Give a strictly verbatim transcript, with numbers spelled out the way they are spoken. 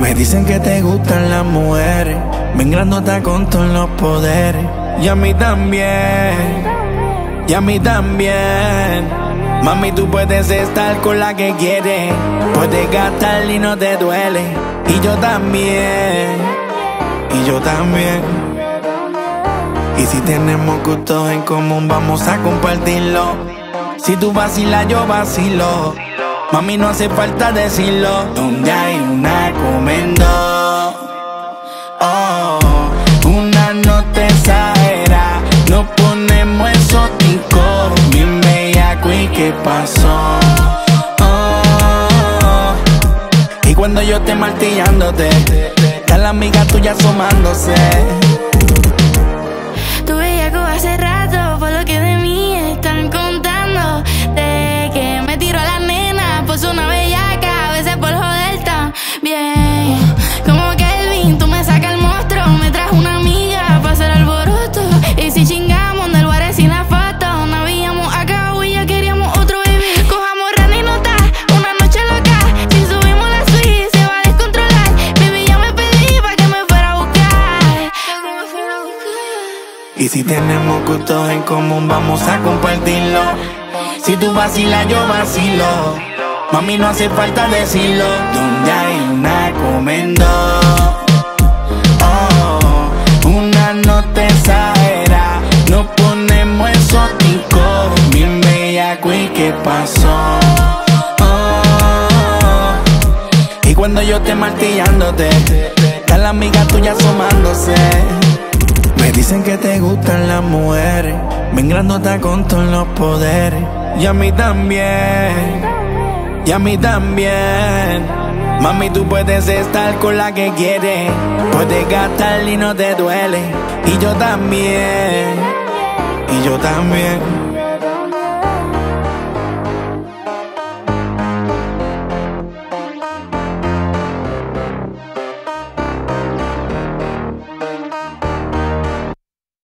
Me dicen que te gustan las mujeres, ven grandota con todos los poderes. Y a mí también, y a mí también. Mami, tú puedes estar con la que quieres, puedes gastar y no te duele. Y yo también, y yo también. Y si tenemos gustos en común, vamos a compartirlo. Si tú vacilas, yo vacilo. Mami, no hace falta decirlo. Donde hay una comendo, oh, una no te exagera. Nos ponemos exóticos, bien bellaco. ¿Y qué pasó? Oh, y cuando yo esté martillándote, está la amiga tuya asomándose. Tu bellaco hace rato, por lo que de mí están contando. De que me tiro a la nena, pues una bellaca, a veces por joder también. Como Kelvin, tú me sacas el monstruo, me traes una amiga para hacer alboroto. Y si chingamos del lugar sin la foto, no habíamos acabado y ya queríamos otro baby. Cojamos rana y nota, una noche loca. Si subimos la suite, se va a descontrolar. Baby, ya me pedí pa' que me fuera a buscar. Y si tenemos gustos en común, vamos a compartirlo. Si tú vacilas, yo vacilo. Mami, no hace falta decirlo. Donde hay una comendo, oh, una no te exagera. Nos ponemos exóticos, bien bellaco. ¿Y qué pasó? Oh, y cuando yo esté martillándote, está la amiga tuya asomándose. Me dicen que te gustan las mujeres, ven grandota con todos los poderes. Y a mí también, y a mí también. Mami, tú puedes estar con la que quieres, puedes gastar y no te duele. Y yo también, y yo también.